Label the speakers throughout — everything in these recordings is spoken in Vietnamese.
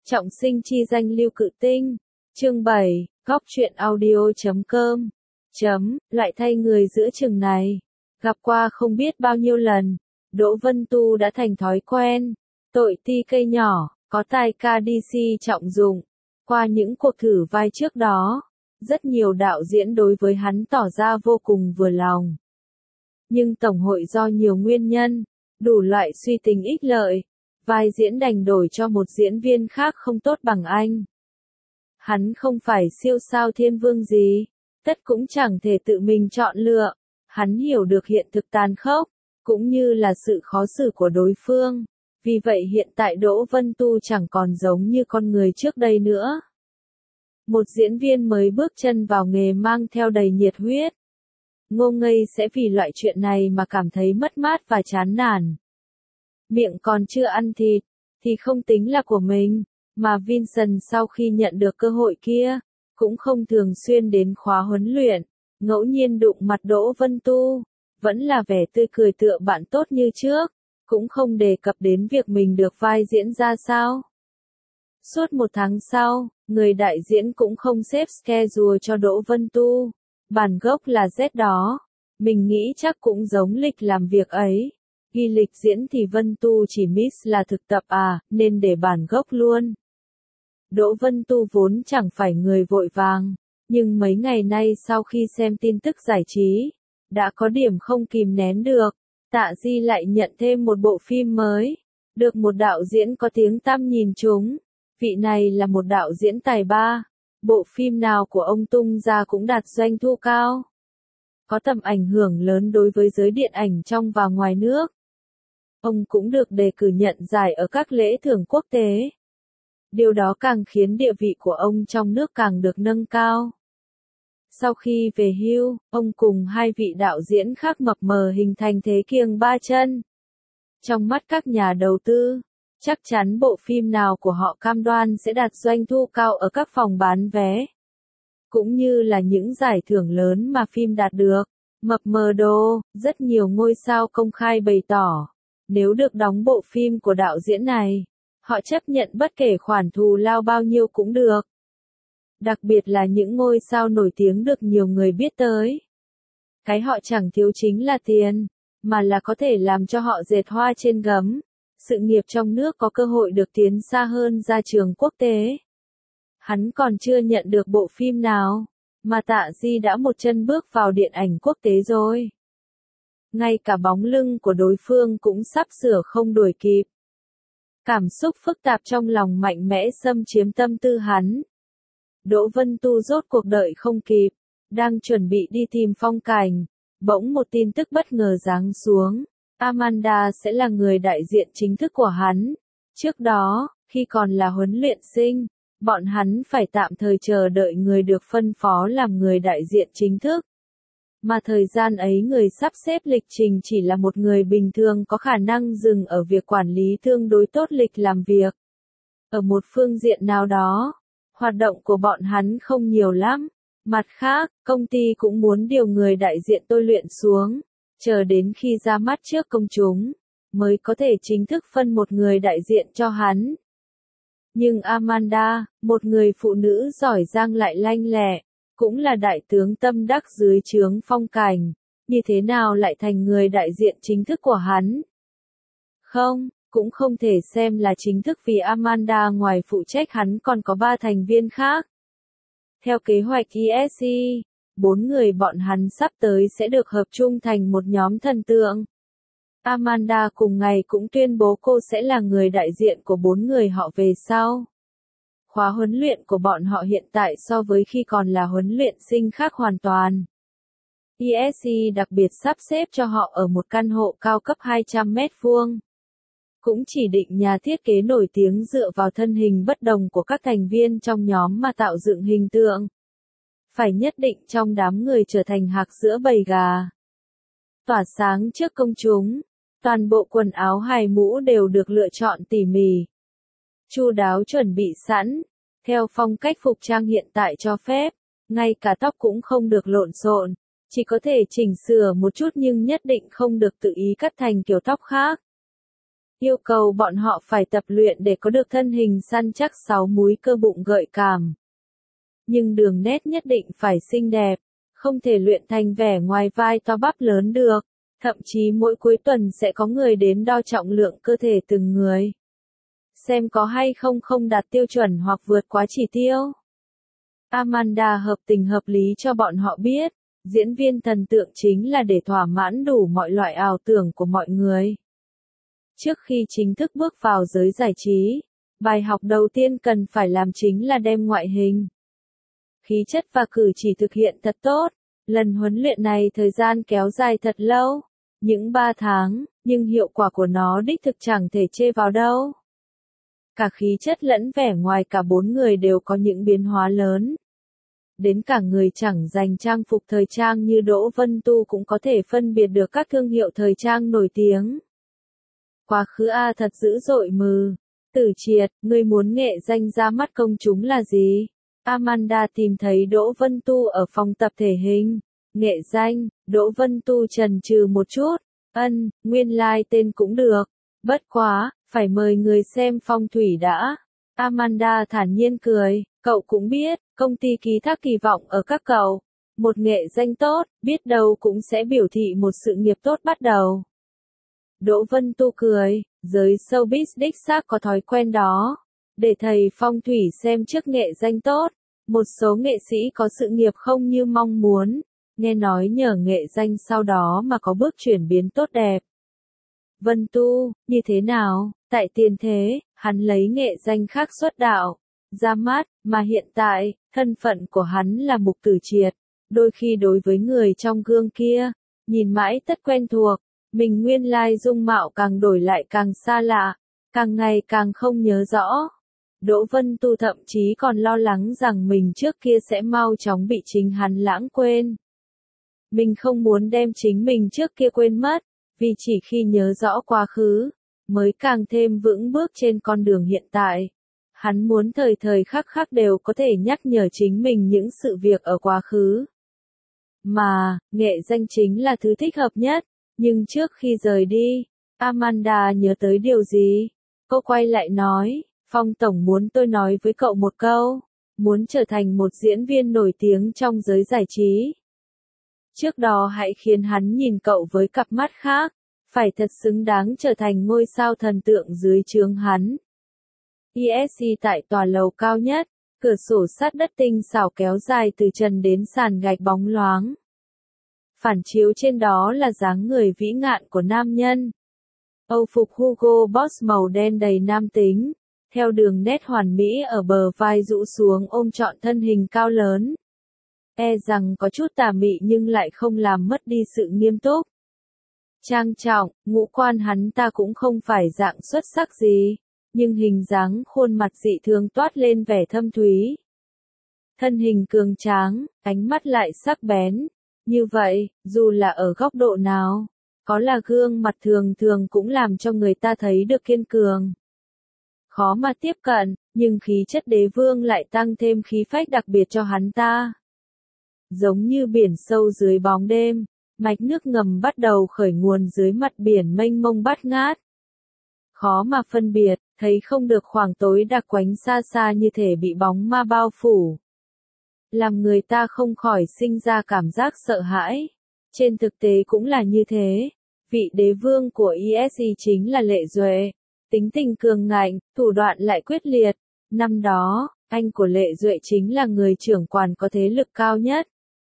Speaker 1: Trọng sinh chi danh Lưu Cự Tinh. Chương 7, góc truyện audio.com. Lại thay người giữa chừng này. Gặp qua không biết bao nhiêu lần, Đỗ Vân Tu đã thành thói quen. Tội ti cây nhỏ, có tai ca DC trọng dụng. Qua những cuộc thử vai trước đó, rất nhiều đạo diễn đối với hắn tỏ ra vô cùng vừa lòng. Nhưng Tổng hội do nhiều nguyên nhân, đủ loại suy tình ích lợi, vai diễn đành đổi cho một diễn viên khác không tốt bằng anh. Hắn không phải siêu sao thiên vương gì, tất cũng chẳng thể tự mình chọn lựa. Hắn hiểu được hiện thực tàn khốc, cũng như là sự khó xử của đối phương. Vì vậy hiện tại Đỗ Vân Tu chẳng còn giống như con người trước đây nữa. Một diễn viên mới bước chân vào nghề mang theo đầy nhiệt huyết. Ngô Ngây sẽ vì loại chuyện này mà cảm thấy mất mát và chán nản. Miệng còn chưa ăn thịt, thì không tính là của mình, mà Vincent sau khi nhận được cơ hội kia, cũng không thường xuyên đến khóa huấn luyện, ngẫu nhiên đụng mặt Đỗ Vân Tu, vẫn là vẻ tươi cười tựa bạn tốt như trước, cũng không đề cập đến việc mình được vai diễn ra sao. Suốt một tháng sau, người đại diễn cũng không xếp schedule cho Đỗ Vân Tu, bản gốc là Z đó, mình nghĩ chắc cũng giống lịch làm việc ấy. Ghi lịch diễn thì Vân Tu chỉ miss là thực tập nên để bản gốc luôn. Đỗ Vân Tu vốn chẳng phải người vội vàng, nhưng mấy ngày nay sau khi xem tin tức giải trí, đã có điểm không kìm nén được. Tạ Di lại nhận thêm một bộ phim mới, được một đạo diễn có tiếng tăm nhìn trúng. Vị này là một đạo diễn tài ba, bộ phim nào của ông tung ra cũng đạt doanh thu cao. Có tầm ảnh hưởng lớn đối với giới điện ảnh trong và ngoài nước. Ông cũng được đề cử nhận giải ở các lễ thưởng quốc tế. Điều đó càng khiến địa vị của ông trong nước càng được nâng cao. Sau khi về hưu, ông cùng hai vị đạo diễn khác mập mờ hình thành thế kiêng ba chân. Trong mắt các nhà đầu tư, chắc chắn bộ phim nào của họ cam đoan sẽ đạt doanh thu cao ở các phòng bán vé. Cũng như là những giải thưởng lớn mà phim đạt được. Mập mờ đồ, rất nhiều ngôi sao công khai bày tỏ. Nếu được đóng bộ phim của đạo diễn này, họ chấp nhận bất kể khoản thù lao bao nhiêu cũng được. Đặc biệt là những ngôi sao nổi tiếng được nhiều người biết tới. Cái họ chẳng thiếu chính là tiền, mà là có thể làm cho họ dệt hoa trên gấm. Sự nghiệp trong nước có cơ hội được tiến xa hơn ra trường quốc tế. Hắn còn chưa nhận được bộ phim nào, mà Tạ Di đã một chân bước vào điện ảnh quốc tế rồi. Ngay cả bóng lưng của đối phương cũng sắp sửa không đuổi kịp. Cảm xúc phức tạp trong lòng mạnh mẽ xâm chiếm tâm tư hắn. Đỗ Vân Tu rốt cuộc đợi không kịp, đang chuẩn bị đi tìm phong cảnh, bỗng một tin tức bất ngờ giáng xuống. Amanda sẽ là người đại diện chính thức của hắn. Trước đó, khi còn là huấn luyện sinh, bọn hắn phải tạm thời chờ đợi người được phân phó làm người đại diện chính thức. Mà thời gian ấy người sắp xếp lịch trình chỉ là một người bình thường có khả năng dừng ở việc quản lý tương đối tốt lịch làm việc. Ở một phương diện nào đó, hoạt động của bọn hắn không nhiều lắm. Mặt khác, công ty cũng muốn điều người đại diện tôi luyện xuống, chờ đến khi ra mắt trước công chúng, mới có thể chính thức phân một người đại diện cho hắn. Nhưng Amanda, một người phụ nữ giỏi giang lại lanh lẹ, cũng là đại tướng tâm đắc dưới trướng phong cảnh, như thế nào lại thành người đại diện chính thức của hắn? Không, cũng không thể xem là chính thức vì Amanda ngoài phụ trách hắn còn có 3 thành viên khác. Theo kế hoạch ESC, 4 người bọn hắn sắp tới sẽ được hợp chung thành một nhóm thần tượng. Amanda cùng ngày cũng tuyên bố cô sẽ là người đại diện của 4 người họ về sau. Khóa huấn luyện của bọn họ hiện tại so với khi còn là huấn luyện sinh khác hoàn toàn. ESC đặc biệt sắp xếp cho họ ở một căn hộ cao cấp 200 mét vuông. Cũng chỉ định nhà thiết kế nổi tiếng dựa vào thân hình bất đồng của các thành viên trong nhóm mà tạo dựng hình tượng. Phải nhất định trong đám người trở thành hạc giữa bầy gà. Tỏa sáng trước công chúng, toàn bộ quần áo hài mũ đều được lựa chọn tỉ mỉ. Chu đáo chuẩn bị sẵn, theo phong cách phục trang hiện tại cho phép, ngay cả tóc cũng không được lộn xộn, chỉ có thể chỉnh sửa một chút nhưng nhất định không được tự ý cắt thành kiểu tóc khác. yêu cầu bọn họ phải tập luyện để có được thân hình săn chắc 6 múi cơ bụng gợi cảm. Nhưng đường nét nhất định phải xinh đẹp, không thể luyện thành vẻ ngoài vai to bắp lớn được. Thậm chí mỗi cuối tuần sẽ có người đến đo trọng lượng cơ thể từng người. Xem có hay không đạt tiêu chuẩn hoặc vượt quá chỉ tiêu. Amanda hợp tình hợp lý cho bọn họ biết, diễn viên thần tượng chính là để thỏa mãn đủ mọi loại ảo tưởng của mọi người. Trước khi chính thức bước vào giới giải trí, bài học đầu tiên cần phải làm chính là đem ngoại hình, khí chất và cử chỉ thực hiện thật tốt. Lần huấn luyện này thời gian kéo dài thật lâu, những 3 tháng, nhưng hiệu quả của nó đích thực chẳng thể chê vào đâu. Cả khí chất lẫn vẻ ngoài cả 4 người đều có những biến hóa lớn. Đến cả người chẳng dành trang phục thời trang như Đỗ Vân Tu cũng có thể phân biệt được các thương hiệu thời trang nổi tiếng. Quá khứ thật dữ dội mừ. Tử Triệt, ngươi muốn nghệ danh ra mắt công chúng là gì? Amanda tìm thấy Đỗ Vân Tu ở phòng tập thể hình. Nghệ danh, Đỗ Vân Tu chần chừ một chút. Nguyên lai tên cũng được. Bất quá, phải mời người xem phong thủy đã. Amanda thản nhiên cười, cậu cũng biết, công ty ký thác kỳ vọng ở các cậu. Một nghệ danh tốt, biết đâu cũng sẽ biểu thị một sự nghiệp tốt bắt đầu. Đỗ Vân Tu cười, giới showbiz đích xác có thói quen đó. Để thầy phong thủy xem trước nghệ danh tốt, một số nghệ sĩ có sự nghiệp không như mong muốn, nghe nói nhờ nghệ danh sau đó mà có bước chuyển biến tốt đẹp. Vân Tu, như thế nào? Tại tiền thế, hắn lấy nghệ danh khác xuất đạo, ra mắt, mà hiện tại, thân phận của hắn là Mục Tử Triệt. Đôi khi đối với người trong gương kia, nhìn mãi tất quen thuộc, mình nguyên lai dung mạo càng đổi lại càng xa lạ, càng ngày càng không nhớ rõ. Đỗ Vân Tu thậm chí còn lo lắng rằng mình trước kia sẽ mau chóng bị chính hắn lãng quên. Mình không muốn đem chính mình trước kia quên mất, vì chỉ khi nhớ rõ quá khứ, mới càng thêm vững bước trên con đường hiện tại. Hắn muốn thời thời khắc khắc đều có thể nhắc nhở chính mình những sự việc ở quá khứ. Mà, nghệ danh chính là thứ thích hợp nhất, nhưng trước khi rời đi, Amanda nhớ tới điều gì? Cô quay lại nói, Phong Tổng muốn tôi nói với cậu một câu, muốn trở thành một diễn viên nổi tiếng trong giới giải trí. Trước đó hãy khiến hắn nhìn cậu với cặp mắt khác, phải thật xứng đáng trở thành ngôi sao thần tượng dưới trướng hắn. ESC tại tòa lầu cao nhất, cửa sổ sắt đất tinh xảo kéo dài từ trần đến sàn gạch bóng loáng. Phản chiếu trên đó là dáng người vĩ ngạn của nam nhân. Âu phục Hugo Boss màu đen đầy nam tính, theo đường nét hoàn mỹ ở bờ vai rũ xuống ôm trọn thân hình cao lớn. E rằng có chút tà mị nhưng lại không làm mất đi sự nghiêm túc. Trang trọng, ngũ quan hắn ta cũng không phải dạng xuất sắc gì, nhưng hình dáng khuôn mặt dị thường toát lên vẻ thâm thúy. Thân hình cường tráng, ánh mắt lại sắc bén. Như vậy, dù là ở góc độ nào, có là gương mặt thường thường cũng làm cho người ta thấy được kiên cường. Khó mà tiếp cận, nhưng khí chất đế vương lại tăng thêm khí phách đặc biệt cho hắn ta. Giống như biển sâu dưới bóng đêm, mạch nước ngầm bắt đầu khởi nguồn dưới mặt biển mênh mông bát ngát. Khó mà phân biệt, thấy không được khoảng tối đặc quánh xa xa như thể bị bóng ma bao phủ. Làm người ta không khỏi sinh ra cảm giác sợ hãi. Trên thực tế cũng là như thế. Vị đế vương của ESC chính là Lệ Duệ. Tính tình cường ngạnh, thủ đoạn lại quyết liệt. Năm đó, anh của Lệ Duệ chính là người trưởng quản có thế lực cao nhất.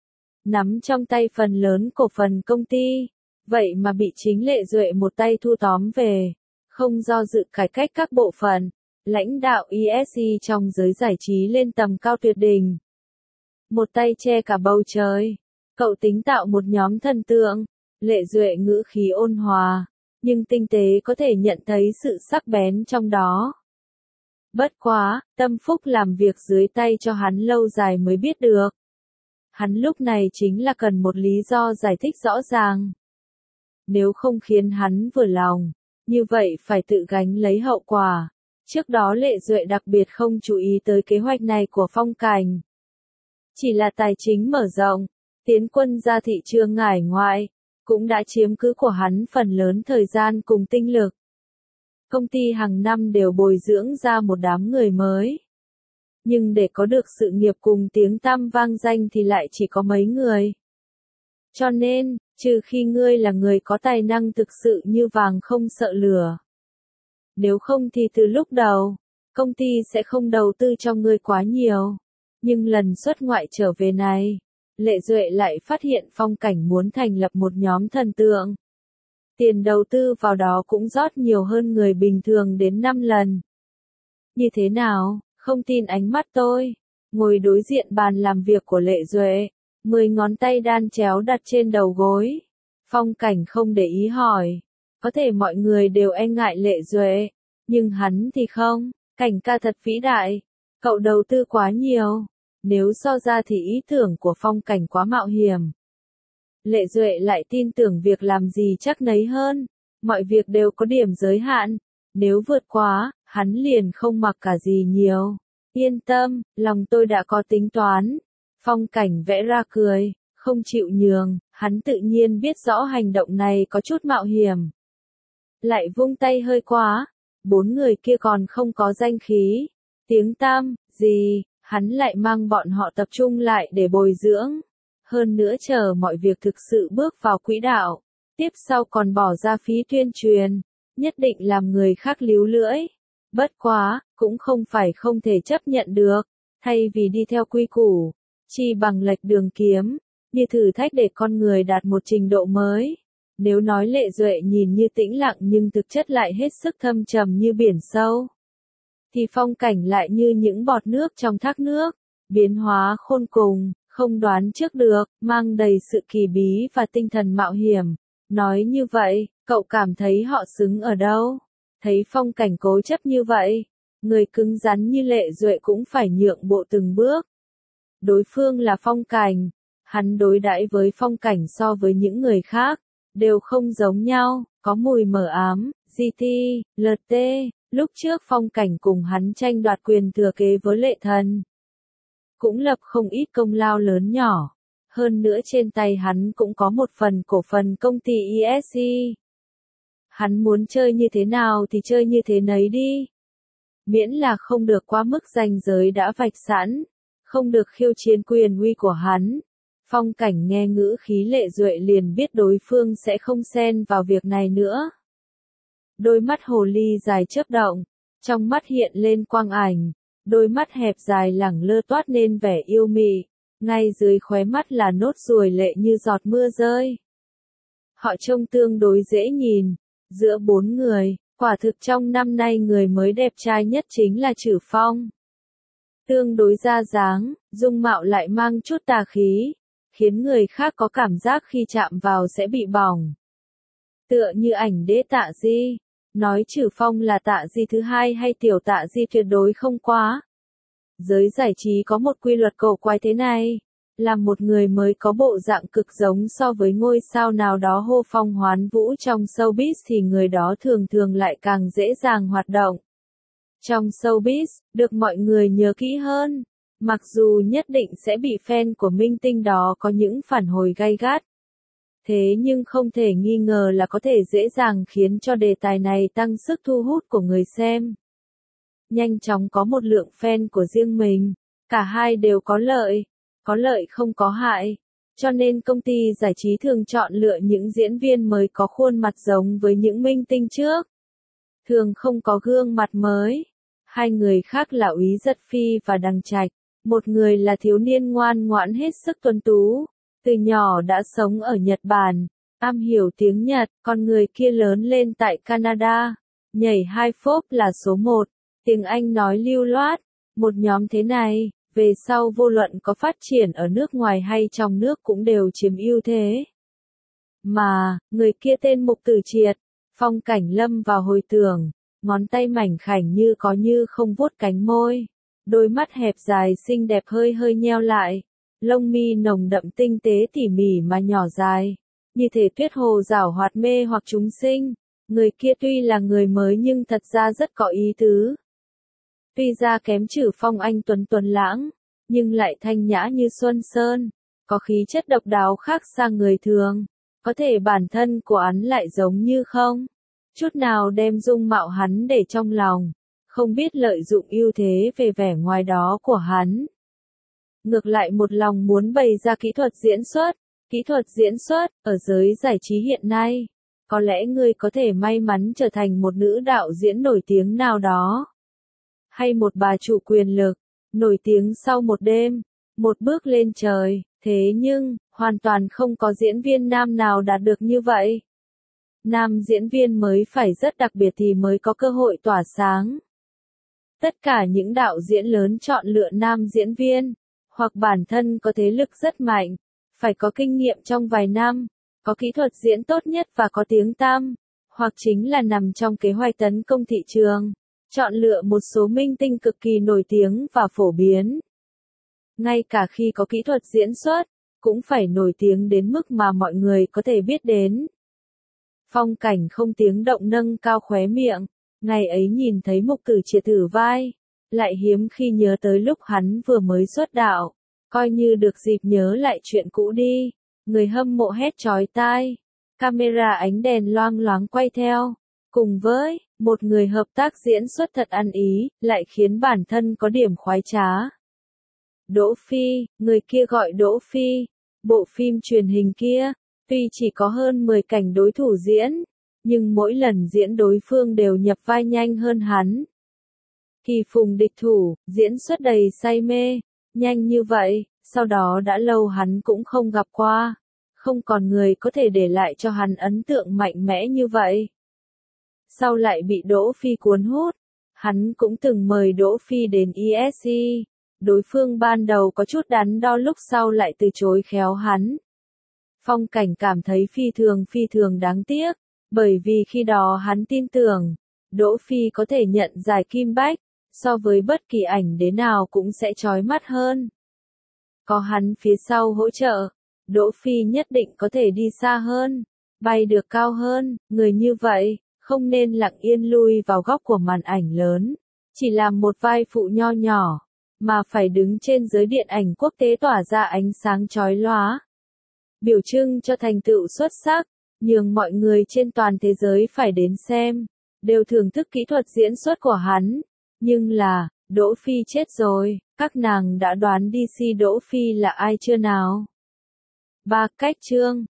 Speaker 1: Nắm trong tay phần lớn cổ phần công ty. Vậy mà bị chính Lệ Duệ một tay thu tóm về. Không do dự cải cách các bộ phận. Lãnh đạo ESC trong giới giải trí lên tầm cao tuyệt đỉnh. Một tay che cả bầu trời. Cậu tính tạo một nhóm thần tượng. Lệ Duệ ngữ khí ôn hòa, nhưng tinh tế có thể nhận thấy sự sắc bén trong đó. Bất quá, Tâm Phúc làm việc dưới tay cho hắn lâu dài mới biết được. Hắn lúc này chính là cần một lý do giải thích rõ ràng. Nếu không khiến hắn vừa lòng, như vậy phải tự gánh lấy hậu quả. Trước đó Lệ Duệ đặc biệt không chú ý tới kế hoạch này của Phong Cảnh. Chỉ là tài chính mở rộng, tiến quân ra thị trường hải ngoại, cũng đã chiếm cứ của hắn phần lớn thời gian cùng tinh lực. Công ty hàng năm đều bồi dưỡng ra một đám người mới. Nhưng để có được sự nghiệp cùng tiếng tăm vang danh thì lại chỉ có mấy người. Cho nên, trừ khi ngươi là người có tài năng thực sự như vàng không sợ lửa. Nếu không thì từ lúc đầu, công ty sẽ không đầu tư cho ngươi quá nhiều. Nhưng lần xuất ngoại trở về này, Lệ Duệ lại phát hiện Phong Cảnh muốn thành lập một nhóm thần tượng. Tiền đầu tư vào đó cũng rót nhiều hơn người bình thường đến 5 lần. Như thế nào, không tin ánh mắt tôi? Ngồi đối diện bàn làm việc của Lệ Duệ, 10 ngón tay đan chéo đặt trên đầu gối. Phong Cảnh không để ý hỏi. Có thể mọi người đều e ngại Lệ Duệ, nhưng hắn thì không. Cảnh ca thật vĩ đại. Cậu đầu tư quá nhiều. Nếu so ra thì ý tưởng của Phong Cảnh quá mạo hiểm. Lệ Duệ lại tin tưởng việc làm gì chắc nấy hơn. Mọi việc đều có điểm giới hạn. Nếu vượt quá, hắn liền không mặc cả gì nhiều. Yên tâm, lòng tôi đã có tính toán. Phong Cảnh vẽ ra cười, không chịu nhường, hắn tự nhiên biết rõ hành động này có chút mạo hiểm. Lại vung tay hơi quá, 4 người kia còn không có danh khí, tiếng tăm, gì, hắn lại mang bọn họ tập trung lại để bồi dưỡng. Hơn nữa chờ mọi việc thực sự bước vào quỹ đạo, tiếp sau còn bỏ ra phí tuyên truyền, nhất định làm người khác líu lưỡi. Bất quá, cũng không phải không thể chấp nhận được, thay vì đi theo quy củ, chi bằng lệch đường kiếm, như thử thách để con người đạt một trình độ mới. Nếu nói Lệ Duệ nhìn như tĩnh lặng nhưng thực chất lại hết sức thâm trầm như biển sâu, thì Phong Cảnh lại như những bọt nước trong thác nước, biến hóa khôn cùng, không đoán trước được, mang đầy sự kỳ bí và tinh thần mạo hiểm. Nói như vậy, cậu cảm thấy họ xứng ở đâu? Thấy Phong Cảnh cố chấp như vậy, người cứng rắn như Lệ Duệ cũng phải nhượng bộ từng bước. Đối phương là Phong Cảnh, hắn đối đãi với Phong Cảnh so với những người khác, đều không giống nhau, có mùi mờ ám, GT, LT, lúc trước Phong Cảnh cùng hắn tranh đoạt quyền thừa kế với Lệ Thần. Cũng lập không ít công lao lớn nhỏ, hơn nữa trên tay hắn cũng có một phần cổ phần công ty ESG. Hắn muốn chơi như thế nào thì chơi như thế nấy đi. Miễn là không được quá mức ranh giới đã vạch sẵn, không được khiêu chiến quyền uy của hắn. Phong Cảnh nghe ngữ khí Lệ Duệ liền biết đối phương sẽ không xen vào việc này nữa. Đôi mắt hồ ly dài chớp động, trong mắt hiện lên quang ảnh, đôi mắt hẹp dài lẳng lơ toát nên vẻ yêu mị, ngay dưới khóe mắt là nốt ruồi lệ như giọt mưa rơi. Họ trông tương đối dễ nhìn, giữa 4 người, quả thực trong năm nay người mới đẹp trai nhất chính là Trử Phong. Tương đối ra dáng, dung mạo lại mang chút tà khí, khiến người khác có cảm giác khi chạm vào sẽ bị bỏng. Tựa như ảnh đế Tạ Di, nói Trử Phong là Tạ Di thứ hai hay tiểu Tạ Di tuyệt đối không quá. Giới giải trí có một quy luật cổ quái thế này, là một người mới có bộ dạng cực giống so với ngôi sao nào đó hô phong hoán vũ trong showbiz thì người đó thường thường lại càng dễ dàng hoạt động. Trong showbiz, được mọi người nhớ kỹ hơn, mặc dù nhất định sẽ bị fan của minh tinh đó có những phản hồi gay gắt. Thế nhưng không thể nghi ngờ là có thể dễ dàng khiến cho đề tài này tăng sức thu hút của người xem. Nhanh chóng có một lượng fan của riêng mình, cả hai đều có lợi không có hại. Cho nên công ty giải trí thường chọn lựa những diễn viên mới có khuôn mặt giống với những minh tinh trước. Thường không có gương mặt mới. Hai người khác là Úy Giật Phi và Đằng Trạch. Một người là thiếu niên ngoan ngoãn hết sức tuấn tú. Từ nhỏ đã sống ở Nhật Bản, am hiểu tiếng Nhật, còn người kia lớn lên tại Canada. Nhảy hai phốp là số 1, tiếng Anh nói lưu loát. Một nhóm thế này, về sau vô luận có phát triển ở nước ngoài hay trong nước cũng đều chiếm ưu thế. Mà, người kia tên Mục Tử Triệt, Phong Cảnh lâm vào hồi tưởng, ngón tay mảnh khảnh như có như không vuốt cánh môi, đôi mắt hẹp dài xinh đẹp hơi hơi nheo lại, lông mi nồng đậm tinh tế tỉ mỉ mà nhỏ dài, như thể tuyết hồ giảo hoạt mê hoặc chúng sinh. Người kia tuy là người mới nhưng thật ra rất có ý tứ. Tuy ra kém Trử Phong anh tuấn tuấn lãng, nhưng lại thanh nhã như xuân sơn, có khí chất độc đáo khác xa người thường. Có thể bản thân của hắn lại giống như không. chút nào đem dung mạo hắn để trong lòng, không biết lợi dụng ưu thế về vẻ ngoài đó của hắn. Ngược lại một lòng muốn bày ra kỹ thuật diễn xuất. Kỹ thuật diễn xuất, ở giới giải trí hiện nay, có lẽ ngươi có thể may mắn trở thành một nữ đạo diễn nổi tiếng nào đó. Hay một bà chủ quyền lực, nổi tiếng sau một đêm, một bước lên trời, thế nhưng, hoàn toàn không có diễn viên nam nào đạt được như vậy. Nam diễn viên mới phải rất đặc biệt thì mới có cơ hội tỏa sáng. Tất cả những đạo diễn lớn chọn lựa nam diễn viên, hoặc bản thân có thế lực rất mạnh, phải có kinh nghiệm trong vài năm, có kỹ thuật diễn tốt nhất và có tiếng tăm, hoặc chính là nằm trong kế hoạch tấn công thị trường, chọn lựa một số minh tinh cực kỳ nổi tiếng và phổ biến. Ngay cả khi có kỹ thuật diễn xuất, cũng phải nổi tiếng đến mức mà mọi người có thể biết đến. Phong Cảnh không tiếng động nâng cao khóe miệng, ngày ấy nhìn thấy Mục Tử Triệt thử vai, lại hiếm khi nhớ tới lúc hắn vừa mới xuất đạo. Coi như được dịp nhớ lại chuyện cũ đi, người hâm mộ hét chói tai, camera ánh đèn loang loáng quay theo, cùng với một người hợp tác diễn xuất thật ăn ý, lại khiến bản thân có điểm khoái trá. Đỗ Phi, người kia gọi Đỗ Phi, bộ phim truyền hình kia, tuy chỉ có hơn 10 cảnh đối thủ diễn, nhưng mỗi lần diễn đối phương đều nhập vai nhanh hơn hắn. Kỳ phùng địch thủ, diễn xuất đầy say mê. Nhanh như vậy, sau đó đã lâu hắn cũng không gặp qua, không còn người có thể để lại cho hắn ấn tượng mạnh mẽ như vậy. Sau lại bị Đỗ Phi cuốn hút, hắn cũng từng mời Đỗ Phi đến ESC, đối phương ban đầu có chút đắn đo lúc sau lại từ chối khéo hắn. Phong Cảnh cảm thấy phi thường đáng tiếc, bởi vì khi đó hắn tin tưởng, Đỗ Phi có thể nhận giải Kim Bách, so với bất kỳ ảnh đế nào cũng sẽ chói mắt hơn. Có hắn phía sau hỗ trợ, Đỗ Phi nhất định có thể đi xa hơn, bay được cao hơn, người như vậy, không nên lặng yên lui vào góc của màn ảnh lớn, chỉ làm một vai phụ nho nhỏ, mà phải đứng trên giới điện ảnh quốc tế tỏa ra ánh sáng chói lóa. Biểu trưng cho thành tựu xuất sắc, nhường mọi người trên toàn thế giới phải đến xem, đều thưởng thức kỹ thuật diễn xuất của hắn. Nhưng là, Đỗ Phi chết rồi, các nàng đã đoán DC Đỗ Phi là ai chưa nào? 3 cách chương